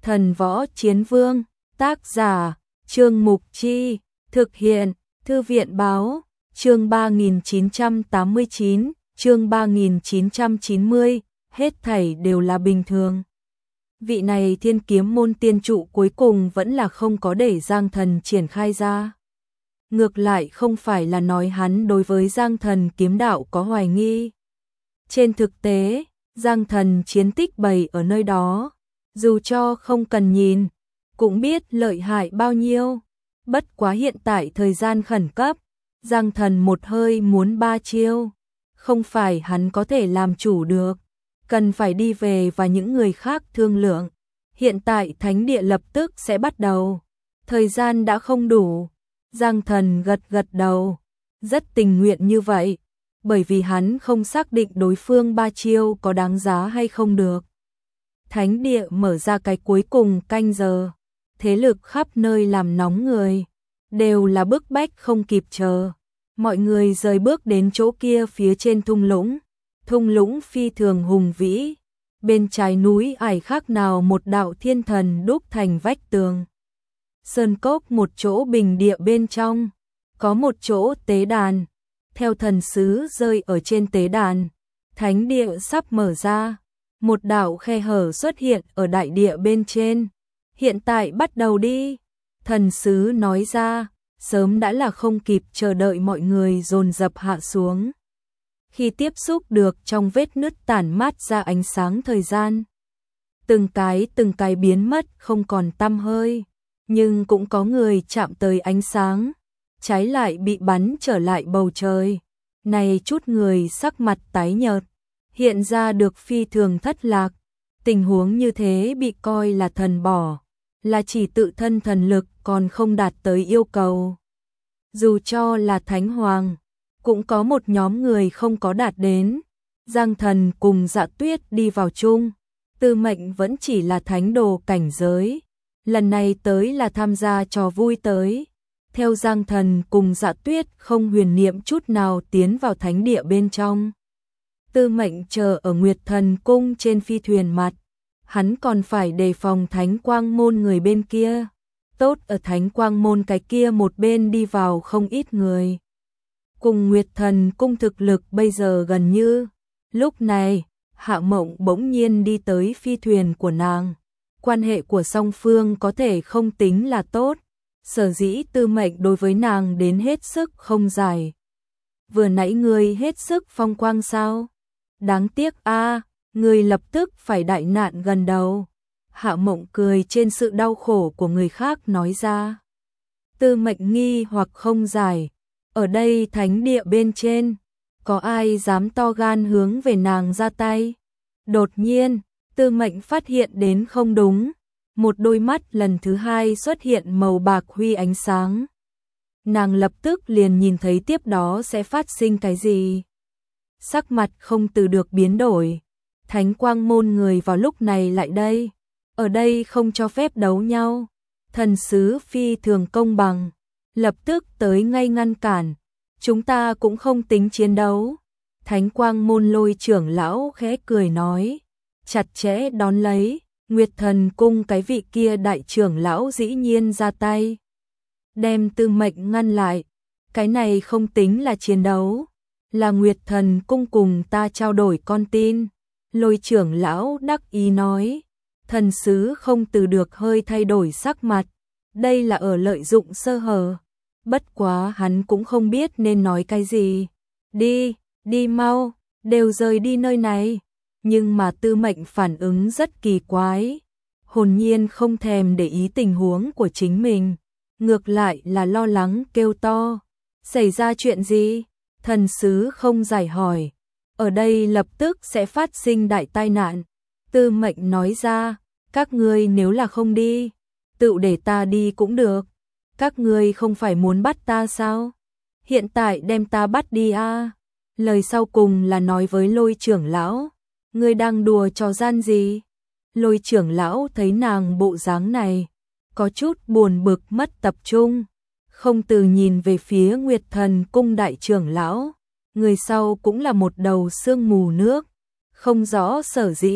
Thần Võ Chiến Vương, tác giả, Trương Mục Chi, thực hiện, Thư viện Báo, chương 3989, chương 3990, hết thảy đều là bình thường. Vị này Thiên Kiếm môn tiên trụ cuối cùng vẫn là không có để Giang Thần triển khai ra. Ngược lại không phải là nói hắn đối với Giang Thần kiếm đạo có hoài nghi. Trên thực tế, Giang Thần chiến tích bày ở nơi đó, dù cho không cần nhìn, cũng biết lợi hại bao nhiêu. Bất quá hiện tại thời gian khẩn cấp, Giang Thần một hơi muốn 3 chiêu, không phải hắn có thể làm chủ được, cần phải đi về và những người khác thương lượng. Hiện tại thánh địa lập tức sẽ bắt đầu, thời gian đã không đủ. Giang Thần gật gật đầu, rất tình nguyện như vậy, bởi vì hắn không xác định đối phương 3 chiêu có đáng giá hay không được. Thánh địa mở ra cái cuối cùng canh giờ, thế lực khắp nơi làm nóng người, đều là bức bách không kịp chờ. Mọi người rời bước đến chỗ kia phía trên thung lũng phi thường hùng vĩ, bên trái núi ải khác nào một đạo thiên thần đúc thành vách tường. Sơn cốc một chỗ bình địa bên trong, có một chỗ tế đàn, theo thần sứ rơi ở trên tế đàn, thánh địa sắp mở ra, một đạo khe hở xuất hiện ở đại địa bên trên. Hiện tại bắt đầu đi, thần sứ nói ra, sớm đã là không kịp chờ đợi, mọi người dồn dập hạ xuống. Khi tiếp xúc được trong vết nứt tản mát ra ánh sáng thời gian, từng cái biến mất không còn tăm hơi, nhưng cũng có người chạm tới ánh sáng, trái lại bị bắn trở lại bầu trời. Này chút người sắc mặt tái nhợt, hiện ra được phi thường thất lạc. Tình huống như thế bị coi là thần bỏ, là chỉ tự thân thần lực còn không đạt tới yêu cầu. Dù cho là Thánh Hoàng, cũng có một nhóm người không có đạt đến. Giang Thần cùng Dạ Tuyết đi vào chung, Tư Mệnh vẫn chỉ là thánh đồ cảnh giới, lần này tới là tham gia trò vui tới. Theo Giang Thần cùng Dạ Tuyết không huyền niệm chút nào tiến vào thánh địa bên trong. Tư Mệnh chờ ở Nguyệt Thần cung trên phi thuyền mặt, hắn còn phải đề phòng Thánh Quang môn người bên kia. Tốt ở Thánh Quang môn cái kia một bên đi vào không ít người, cùng Nguyệt Thần cung thực lực bây giờ gần như. Lúc này, Hạ Mộng bỗng nhiên đi tới phi thuyền của nàng. Quan hệ của song phương có thể không tính là tốt, sở dĩ Tư Mệnh đối với nàng đến hết sức không giải. Vừa nãy ngươi hết sức phong quang sao? Đáng tiếc a, ngươi lập tức phải đại nạn gần đầu. Hạ Mộng cười trên sự đau khổ của người khác nói ra. Tư Mệnh nghi hoặc không giải, ở đây thánh địa bên trên, có ai dám to gan hướng về nàng ra tay? Đột nhiên, Tư Mệnh phát hiện đến không đúng, một đôi mắt lần thứ hai xuất hiện màu bạc huy ánh sáng. Nàng lập tức liền nhìn thấy tiếp đó sẽ phát sinh cái gì. Sắc mặt không từ được biến đổi. Thánh Quang môn người vào lúc này lại đây, ở đây không cho phép đấu nhau. Thần sứ phi thường công bằng, lập tức tới ngay ngăn cản. Chúng ta cũng không tính chiến đấu. Thánh Quang môn Lôi trưởng lão khẽ cười nói, chặt chẽ đón lấy. Nguyệt Thần cung cái vị kia đại trưởng lão dĩ nhiên ra tay, đem Tư Mệnh ngăn lại. Cái này không tính là chiến đấu, là Nguyệt Thần cung cùng ta trao đổi con tin. Lôi trưởng lão đắc ý nói. Thần sứ không từ được hơi thay đổi sắc mặt, đây là ở lợi dụng sơ hở. Bất quá hắn cũng không biết nên nói cái gì. Đi mau, đều rời đi nơi này. Nhưng mà Tư Mệnh phản ứng rất kỳ quái, hồn nhiên không thèm để ý tình huống của chính mình, ngược lại là lo lắng kêu to. Xảy ra chuyện gì? Thần sứ không giải hỏi. Ở đây lập tức sẽ phát sinh đại tai nạn. Tư Mệnh nói ra, các ngươi nếu là không đi, tự để ta đi cũng được. Các ngươi không phải muốn bắt ta sao? Hiện tại đem ta bắt đi a. Lời sau cùng là nói với Lôi trưởng lão. Ngươi đang đùa trò gian gì? Lôi trưởng lão thấy nàng bộ dáng này, có chút buồn bực mất tập trung, không từ nhìn về phía Nguyệt Thần cung đại trưởng lão. Người sau cũng là một đầu sương mù nước, không rõ sở dĩ,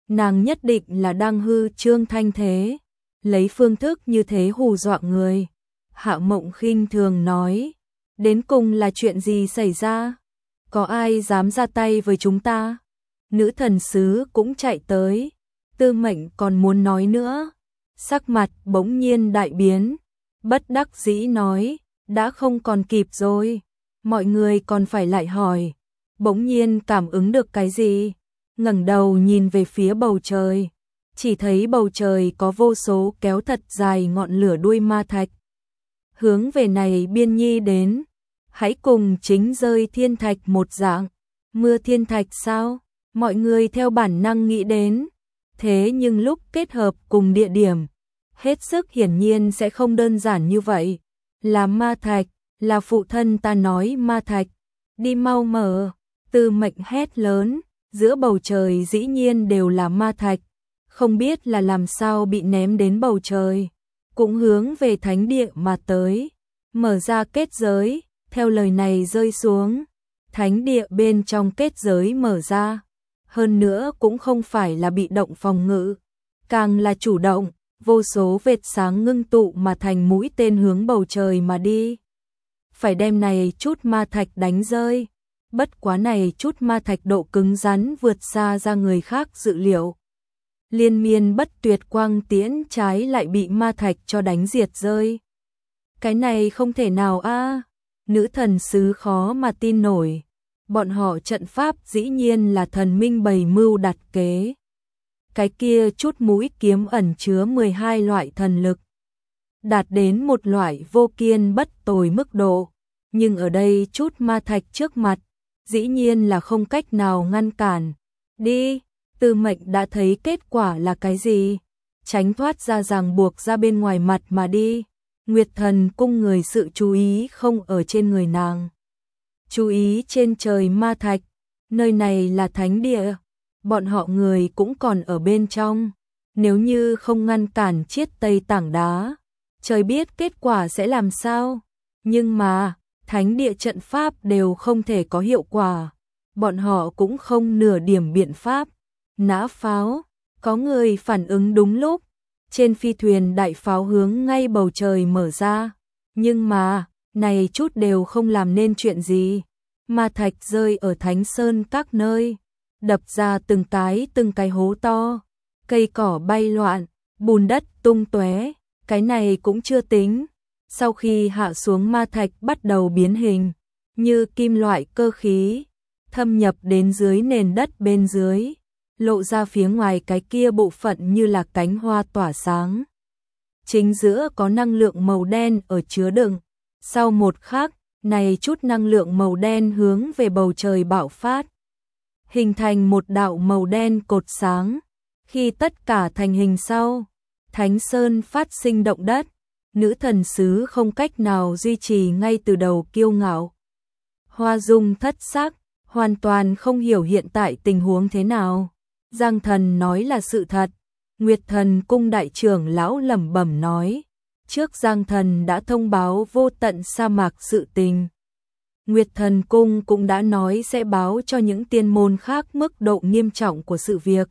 nàng nhất định là đang hư trương thanh thế, lấy phương thức như thế hù dọa người. Hạ Mộng khinh thường nói, đến cùng là chuyện gì xảy ra? Có ai dám ra tay với chúng ta? Nữ thần sứ cũng chạy tới, Tư Mệnh còn muốn nói nữa, sắc mặt bỗng nhiên đại biến, bất đắc dĩ nói, đã không còn kịp rồi, mọi người còn phải lại hỏi. Bỗng nhiên cảm ứng được cái gì, ngẩng đầu nhìn về phía bầu trời, chỉ thấy bầu trời có vô số kéo thật dài ngọn lửa đuôi ma thạch. Hướng về này Biên Nhi đến, hãy cùng chính rơi thiên thạch một dạng, mưa thiên thạch sao? Mọi người theo bản năng nghĩ đến, thế nhưng lúc kết hợp cùng địa điểm, hết sức hiển nhiên sẽ không đơn giản như vậy. Là ma thạch, là phụ thân ta nói ma thạch, đi mau mở. Tư Mệnh hét lớn, giữa bầu trời dĩ nhiên đều là ma thạch, không biết là làm sao bị ném đến bầu trời, cũng hướng về thánh địa mà tới, mở ra kết giới, theo lời này rơi xuống, thánh địa bên trong kết giới mở ra, hơn nữa cũng không phải là bị động phòng ngự, càng là chủ động, vô số vệt sáng ngưng tụ mà thành mũi tên hướng bầu trời mà đi. Phải đem này chút ma thạch đánh rơi. Bất quá này chút ma thạch độ cứng rắn vượt xa ra người khác dự liệu. Liên miên bất tuyệt quang tiễn trái lại bị ma thạch cho đánh diệt rơi. Cái này không thể nào a, nữ thần sứ khó mà tin nổi. Bọn họ trận pháp dĩ nhiên là thần minh bày mưu đặt kế. Cái kia chút mũi kiếm ẩn chứa 12 loại thần lực, đạt đến một loại vô kiên bất tồi mức độ. Nhưng ở đây chút ma thạch trước mặt, dĩ nhiên là không cách nào ngăn cản. Đi, Tư Mệnh đã thấy kết quả là cái gì? Tránh thoát ra ràng buộc ra bên ngoài mặt mà đi. Nguyệt Thần cung người sự chú ý không ở trên người nàng. Chú ý trên trời ma thạch, nơi này là thánh địa, bọn họ người cũng còn ở bên trong. Nếu như không ngăn cản chiết tây tảng đá, trời biết kết quả sẽ làm sao. Nhưng mà, thánh địa trận pháp đều không thể có hiệu quả, bọn họ cũng không nửa điểm biện pháp. Nã pháo, có người phản ứng đúng lúc, trên phi thuyền đại pháo hướng ngay bầu trời mở ra, nhưng mà, này chút đều không làm nên chuyện gì. Ma thạch rơi ở Thánh Sơn các nơi, đập ra từng cái hố to, cây cỏ bay loạn, bùn đất tung tóe, cái này cũng chưa tính. Sau khi hạ xuống ma thạch bắt đầu biến hình, như kim loại cơ khí, thâm nhập đến dưới nền đất bên dưới, lộ ra phía ngoài cái kia bộ phận như là cánh hoa tỏa sáng. Chính giữa có năng lượng màu đen ở chứa đựng, sau một khắc, này chút năng lượng màu đen hướng về bầu trời bạo phát, hình thành một đạo màu đen cột sáng. Khi tất cả thành hình sau, Thánh Sơn phát sinh động đất. Nữ thần sứ không cách nào duy trì ngay từ đầu kiêu ngạo. Hoa Dung thất sắc, hoàn toàn không hiểu hiện tại tình huống thế nào. Giang Thần nói là sự thật. Nguyệt Thần cung đại trưởng lão lẩm bẩm nói, trước Giang Thần đã thông báo vô tận sa mạc sự tình. Nguyệt Thần cung cũng đã nói sẽ báo cho những tiên môn khác mức độ nghiêm trọng của sự việc.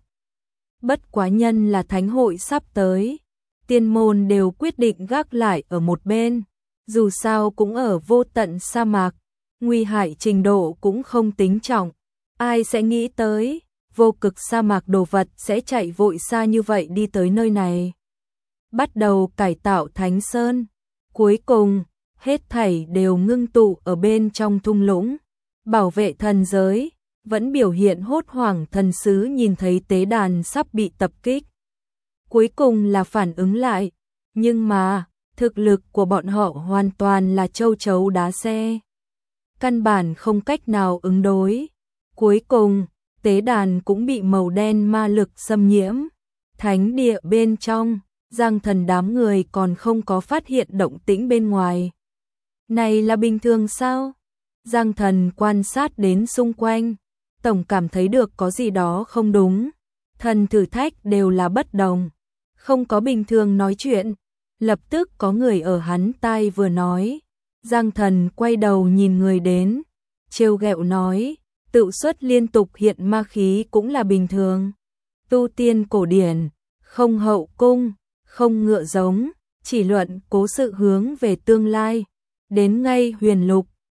Bất quá nhân là thánh hội sắp tới, tiên môn đều quyết định gác lại ở một bên, dù sao cũng ở vô tận sa mạc, nguy hại trình độ cũng không tính trọng. Ai sẽ nghĩ tới, vô cực sa mạc đồ vật sẽ chạy vội xa như vậy đi tới nơi này. Bắt đầu cải tạo Thánh Sơn, cuối cùng, hết thảy đều ngưng tụ ở bên trong thung lũng, bảo vệ thần giới. Vẫn biểu hiện hốt hoảng thần sứ nhìn thấy tế đàn sắp bị tập kích. Cuối cùng là phản ứng lại, nhưng mà, thực lực của bọn họ hoàn toàn là châu chấu đá xe. Căn bản không cách nào ứng đối. Cuối cùng, tế đàn cũng bị màu đen ma lực xâm nhiễm. Thánh địa bên trong, Giang Thần đám người còn không có phát hiện động tĩnh bên ngoài. Này là bình thường sao? Giang Thần quan sát đến xung quanh, tổng cảm thấy được có gì đó không đúng. Thần thử thách đều là bất đồng, không có bình thường nói chuyện. Lập tức có người ở hắn tai vừa nói. Giang Thần quay đầu nhìn người đến, trêu ghẹo nói, tự xuất liên tục hiện ma khí cũng là bình thường. Tu tiên cổ điển, không hậu cung, không ngựa giống, chỉ luận cố sự hướng về tương lai. Đến ngay huyền lục,